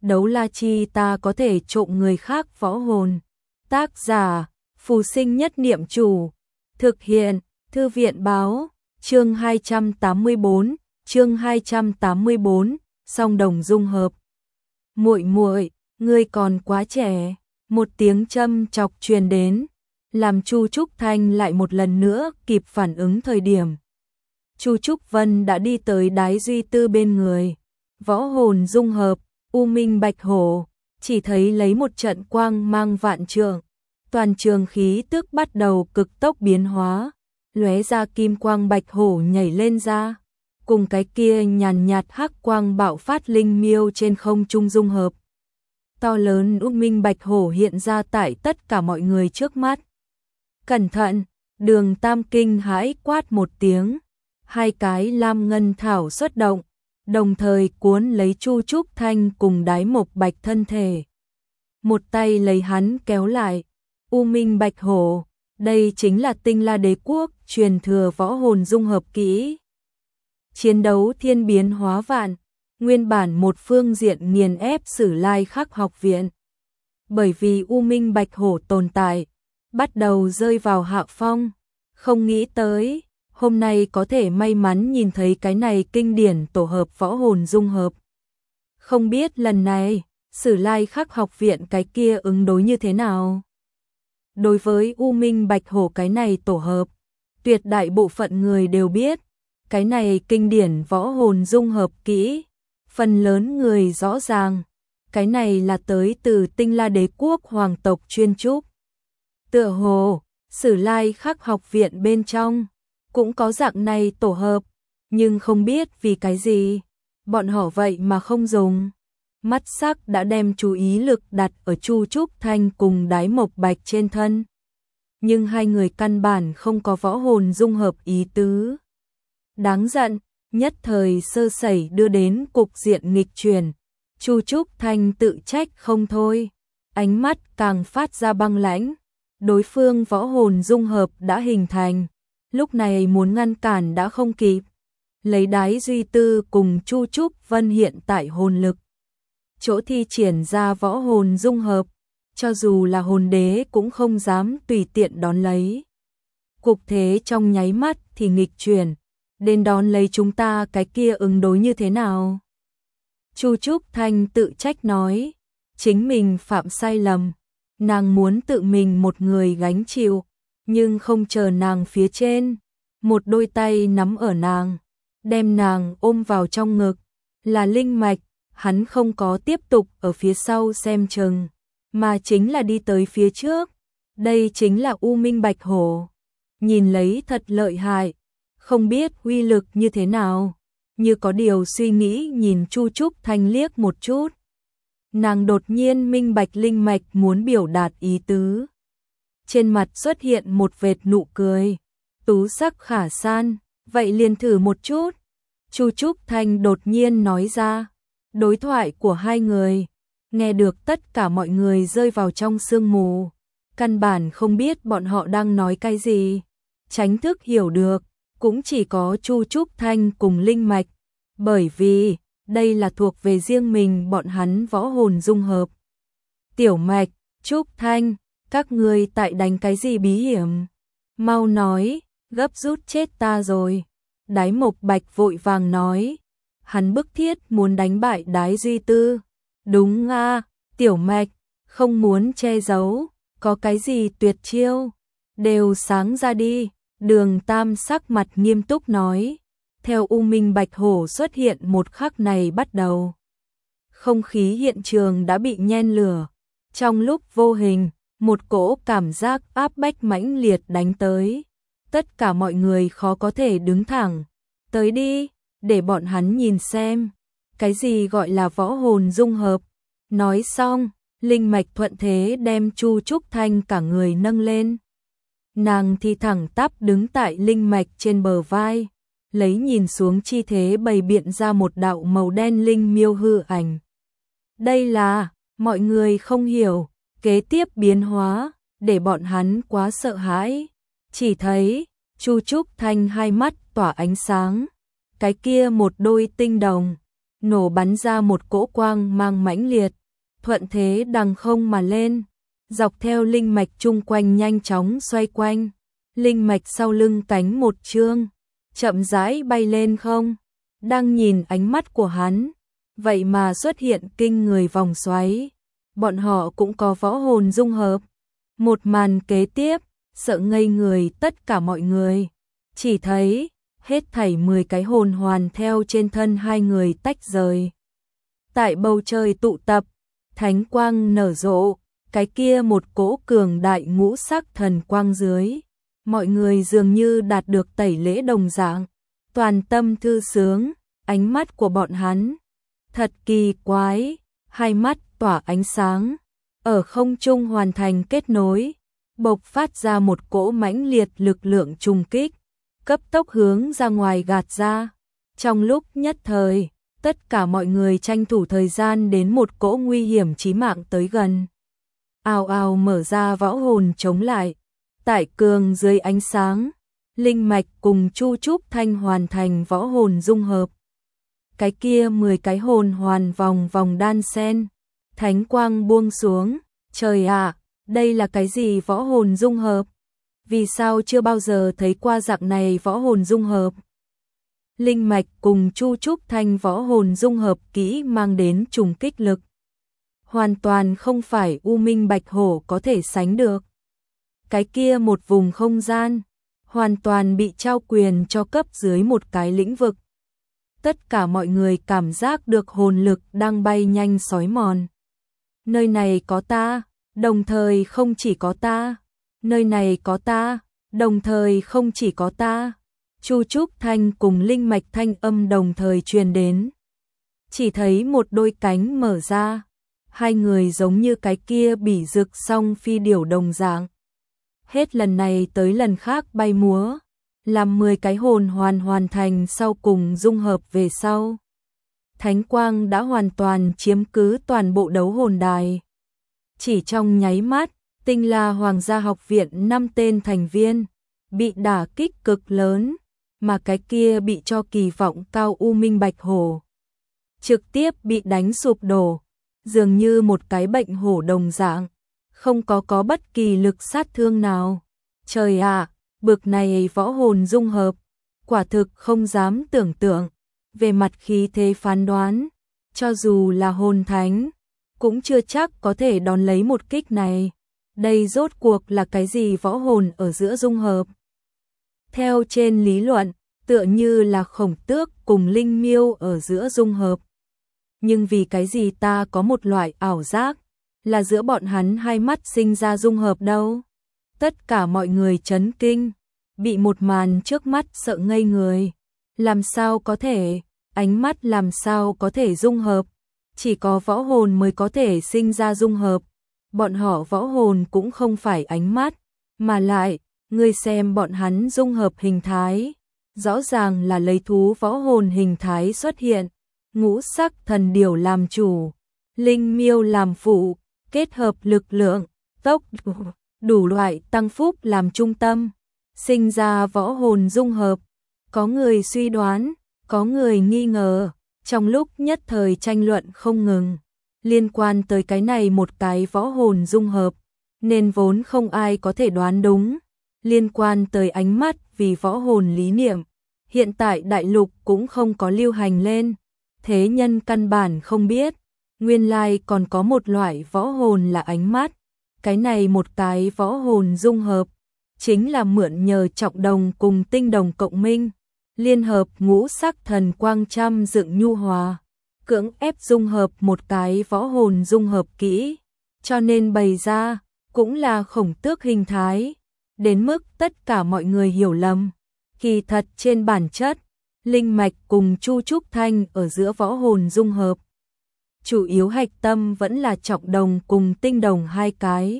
đấu la chi ta có thể trộm người khác võ hồn. Tác giả, Phù Sinh Nhất Niệm Chủ. Thực hiện, Thư viện Báo. Chương 284, chương 284, song đồng dung hợp. Muội muội, ngươi còn quá trẻ. Một tiếng châm chọc truyền đến, làm Chu Trúc Thanh lại một lần nữa kịp phản ứng thời điểm. Chu Trúc Vân đã đi tới Đái Duy Tư bên người. Võ hồn dung hợp, U Minh Bạch Hổ, chỉ thấy lấy một trận quang mang vạn trượng, toàn trường khí tức bắt đầu cực tốc biến hóa, lóe ra kim quang bạch hổ nhảy lên ra, cùng cái kia nhàn nhạt hắc quang bạo phát linh miêu trên không trung dung hợp. To lớn U Minh Bạch Hổ hiện ra tại tất cả mọi người trước mắt. Cẩn thận, Đường Tam kinh hãi quát một tiếng, hai cái lam ngân thảo xuất động, đồng thời cuốn lấy Chu Trúc Thanh cùng Đái Mộc Bạch thân thể. Một tay lấy hắn kéo lại, U Minh Bạch Hổ, đây chính là Tinh La Đế Quốc truyền thừa võ hồn dung hợp kỹ. Chiến đấu thiên biến hóa vạn, nguyên bản một phương diện nghiền ép Sử Lai Khắc học viện. Bởi vì U Minh Bạch Hổ tồn tại, bắt đầu rơi vào hạ phong, không nghĩ tới, hôm nay có thể may mắn nhìn thấy cái này kinh điển tổ hợp võ hồn dung hợp. Không biết lần này, Sử Lai Khắc học viện cái kia ứng đối như thế nào? Đối với U Minh Bạch Hổ cái này tổ hợp, tuyệt đại bộ phận người đều biết, cái này kinh điển võ hồn dung hợp kỹ, phần lớn người rõ ràng, cái này là tới từ Tinh La Đế Quốc hoàng tộc chuyên trúc. Tựa hồ, Sử Lai Khắc học viện bên trong cũng có dạng này tổ hợp, nhưng không biết vì cái gì, bọn họ vậy mà không dùng. Mắt sắc đã đem chú ý lực đặt ở Chu Trúc Thanh cùng Đái Mộc Bạch trên thân. Nhưng hai người căn bản không có võ hồn dung hợp ý tứ. Đáng giận, nhất thời sơ sẩy đưa đến cục diện nghịch chuyển. Chu Trúc Thanh tự trách không thôi, ánh mắt càng phát ra băng lãnh. Đối phương võ hồn dung hợp đã hình thành, lúc này muốn ngăn cản đã không kịp. Lấy Đái Duy Tư cùng Chu Trúc Vân hiện tại hồn lực, chỗ thi triển ra võ hồn dung hợp, cho dù là hồn đế cũng không dám tùy tiện đón lấy. Cục thế trong nháy mắt thì nghịch chuyển, đến đón lấy chúng ta cái kia ứng đối như thế nào? Chu Trúc Thanh tự trách nói, chính mình phạm sai lầm, nàng muốn tự mình một người gánh chịu, nhưng không chờ nàng phía trên, một đôi tay nắm ở nàng, đem nàng ôm vào trong ngực, là linh mạch, hắn không có tiếp tục ở phía sau xem chừng, mà chính là đi tới phía trước, đây chính là U Minh Bạch Hổ, nhìn lấy thật lợi hại, không biết uy lực như thế nào, như có điều suy nghĩ nhìn Chu Trúc Thanh liếc một chút. Nàng đột nhiên minh bạch linh mạch muốn biểu đạt ý tứ. Trên mặt xuất hiện một vệt nụ cười, tú sắc khả san, vậy liền thử một chút. Chu Trúc Thanh đột nhiên nói ra, đối thoại của hai người, nghe được tất cả mọi người rơi vào trong sương mù, căn bản không biết bọn họ đang nói cái gì, tránh thức hiểu được, cũng chỉ có Chu Trúc Thanh cùng linh mạch, bởi vì đây là thuộc về riêng mình bọn hắn võ hồn dung hợp. Tiểu Mạch, Trúc Thanh, các ngươi tại đánh cái gì bí hiểm? Mau nói, gấp rút chết ta rồi. Đái Mộc Bạch vội vàng nói, hắn bức thiết muốn đánh bại Đái Duy Tư. Đúng a, Tiểu Mạch, không muốn che giấu, có cái gì tuyệt chiêu, đều sáng ra đi. Đường Tam sắc mặt nghiêm túc nói. Theo U Minh Bạch Hổ xuất hiện một khắc này bắt đầu, không khí hiện trường đã bị nhen lửa. Trong lúc vô hình, một cỗ cảm giác áp bách mãnh liệt đánh tới. Tất cả mọi người khó có thể đứng thẳng. Tới đi, để bọn hắn nhìn xem, cái gì gọi là võ hồn dung hợp. Nói xong, linh mạch thuận thế đem Chu Trúc Thanh cả người nâng lên. Nàng thì thẳng tắp đứng tại linh mạch trên bờ vai, lấy nhìn xuống chi thế bày biện ra một đạo màu đen linh miêu hư ảnh. Đây là, mọi người không hiểu, kế tiếp biến hóa, để bọn hắn quá sợ hãi. Chỉ thấy, Chu Trúc Thanh hai mắt tỏa ánh sáng, cái kia một đôi tinh đồng, nổ bắn ra một cỗ quang mang mãnh liệt, thuận thế đằng không mà lên, dọc theo linh mạch chung quanh nhanh chóng xoay quanh, linh mạch sau lưng cánh một chương, chậm rãi bay lên không, đang nhìn ánh mắt của hắn, vậy mà xuất hiện kinh người vòng xoáy, bọn họ cũng có võ hồn dung hợp. Một màn kế tiếp, sợ ngây người tất cả mọi người, chỉ thấy hết thảy 10 cái hồn hoàn theo trên thân hai người tách rời. Tại bầu trời tụ tập, thánh quang nở rộ, cái kia một cỗ cường đại ngũ sắc thần quang dưới. Mọi người dường như đạt được tẩy lễ đồng dạng, toàn tâm thư sướng, ánh mắt của bọn hắn. Thật kỳ quái, hai mắt tỏa ánh sáng, ở không trung hoàn thành kết nối, bộc phát ra một cỗ mãnh liệt lực lượng trùng kích, cấp tốc hướng ra ngoài gạt ra. Trong lúc nhất thời, tất cả mọi người tranh thủ thời gian đến một cỗ nguy hiểm chí mạng tới gần. Ào ào mở ra võ hồn chống lại. Tại cường dưới ánh sáng, linh mạch cùng Chu Trúc Thanh hoàn thành võ hồn dung hợp. Cái kia 10 cái hồn hoàn vòng vòng đan sen, thánh quang buông xuống, trời ạ, đây là cái gì võ hồn dung hợp? Vì sao chưa bao giờ thấy qua dạng này võ hồn dung hợp? Linh mạch cùng Chu Trúc Thanh võ hồn dung hợp kỹ mang đến trùng kích lực. Hoàn toàn không phải U Minh Bạch Hổ có thể sánh được. Cái kia một vùng không gian, hoàn toàn bị trao quyền cho cấp dưới một cái lĩnh vực. Tất cả mọi người cảm giác được hồn lực đang bay nhanh xói mòn. Nơi này có ta, đồng thời không chỉ có ta. Nơi này có ta, đồng thời không chỉ có ta. Chu Trúc Thanh cùng linh mạch thanh âm đồng thời truyền đến. Chỉ thấy một đôi cánh mở ra, hai người giống như cái kia bỉ rực song phi điểu đồng dạng. Hết lần này tới lần khác bay múa, làm 10 cái hồn hoàn thành sau cùng dung hợp về sau. Thánh quang đã hoàn toàn chiếm cứ toàn bộ đấu hồn đài. Chỉ trong nháy mắt, Tinh La Hoàng gia học viện 5 tên thành viên bị đả kích cực lớn, mà cái kia bị cho kỳ vọng cao U Minh Bạch Hổ trực tiếp bị đánh sụp đổ, dường như một cái bệnh hổ đồng dạng, không có bất kỳ lực sát thương nào. Trời ạ, bực này võ hồn dung hợp, quả thực không dám tưởng tượng. Về mặt khí thế phán đoán, cho dù là hồn thánh, cũng chưa chắc có thể đón lấy một kích này. Đây rốt cuộc là cái gì võ hồn ở giữa dung hợp? Theo trên lý luận, tựa như là khổng tước cùng linh miêu ở giữa dung hợp. Nhưng vì cái gì ta có một loại ảo giác, là giữa bọn hắn hai mắt sinh ra dung hợp đâu? Tất cả mọi người chấn kinh, bị một màn trước mắt sợ ngây người. Làm sao có thể, ánh mắt làm sao có thể dung hợp? Chỉ có võ hồn mới có thể sinh ra dung hợp. Bọn họ võ hồn cũng không phải ánh mắt, mà lại, ngươi xem bọn hắn dung hợp hình thái. Rõ ràng là lấy thú võ hồn hình thái xuất hiện, ngũ sắc thần điểu làm chủ, linh miêu làm phụ, kết hợp lực lượng, tốc đủ loại tăng phúc làm trung tâm, sinh ra võ hồn dung hợp. Có người suy đoán, có người nghi ngờ, trong lúc nhất thời tranh luận không ngừng, liên quan tới cái này một cái võ hồn dung hợp, nên vốn không ai có thể đoán đúng. Liên quan tới ánh mắt vì võ hồn lý niệm, hiện tại đại lục cũng không có lưu hành lên, thế nhân căn bản không biết, nguyên lai còn có một loại võ hồn là ánh mắt. Cái này một cái võ hồn dung hợp, chính là mượn nhờ trọng đồng cùng tinh đồng cộng minh, liên hợp ngũ sắc thần quang trăm dựng nhu hòa, cưỡng ép dung hợp một cái võ hồn dung hợp kỹ, cho nên bày ra, cũng là khổng tước hình thái, đến mức tất cả mọi người hiểu lầm. Kỳ thật trên bản chất, linh mạch cùng Chu Trúc Thanh ở giữa võ hồn dung hợp. Chủ yếu hạch tâm vẫn là trọng đồng cùng tinh đồng hai cái.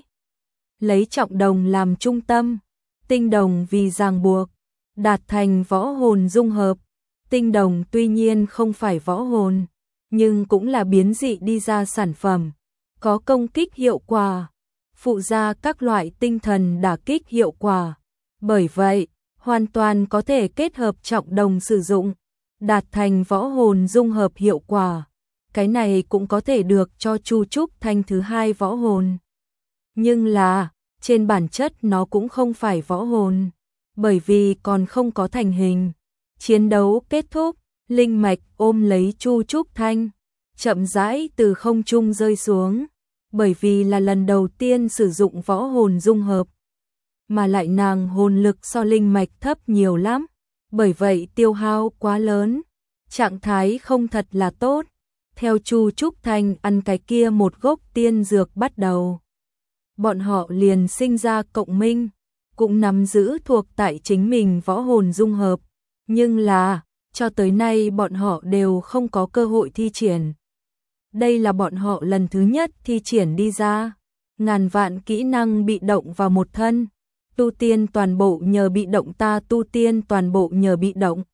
Lấy trọng đồng làm trung tâm, tinh đồng vì ràng buộc, đạt thành võ hồn dung hợp. Tinh đồng tuy nhiên không phải võ hồn, nhưng cũng là biến dị đi ra sản phẩm, có công kích hiệu quả, phụ ra các loại tinh thần đả kích hiệu quả. Bởi vậy, hoàn toàn có thể kết hợp trọng đồng sử dụng. đạt thành võ hồn dung hợp hiệu quả. Cái này cũng có thể được cho Chu Trúc Thanh thứ hai võ hồn. Nhưng là, trên bản chất nó cũng không phải võ hồn, bởi vì còn không có thành hình. Chiến đấu kết thúc, linh mạch ôm lấy Chu Trúc Thanh, chậm rãi từ không trung rơi xuống, bởi vì là lần đầu tiên sử dụng võ hồn dung hợp, mà lại nàng hồn lực so linh mạch thấp nhiều lắm, bởi vậy tiêu hao quá lớn, trạng thái không thật là tốt. Theo Chu Trúc Thanh ăn cái kia một gốc tiên dược bắt đầu, bọn họ liền sinh ra cộng minh, cũng nắm giữ thuộc tại chính mình võ hồn dung hợp, nhưng là, cho tới nay bọn họ đều không có cơ hội thi triển. Đây là bọn họ lần thứ nhất thi triển đi ra, ngàn vạn kỹ năng bị động vào một thân, tu tiên toàn bộ nhờ bị động ta tu tiên toàn bộ nhờ bị động.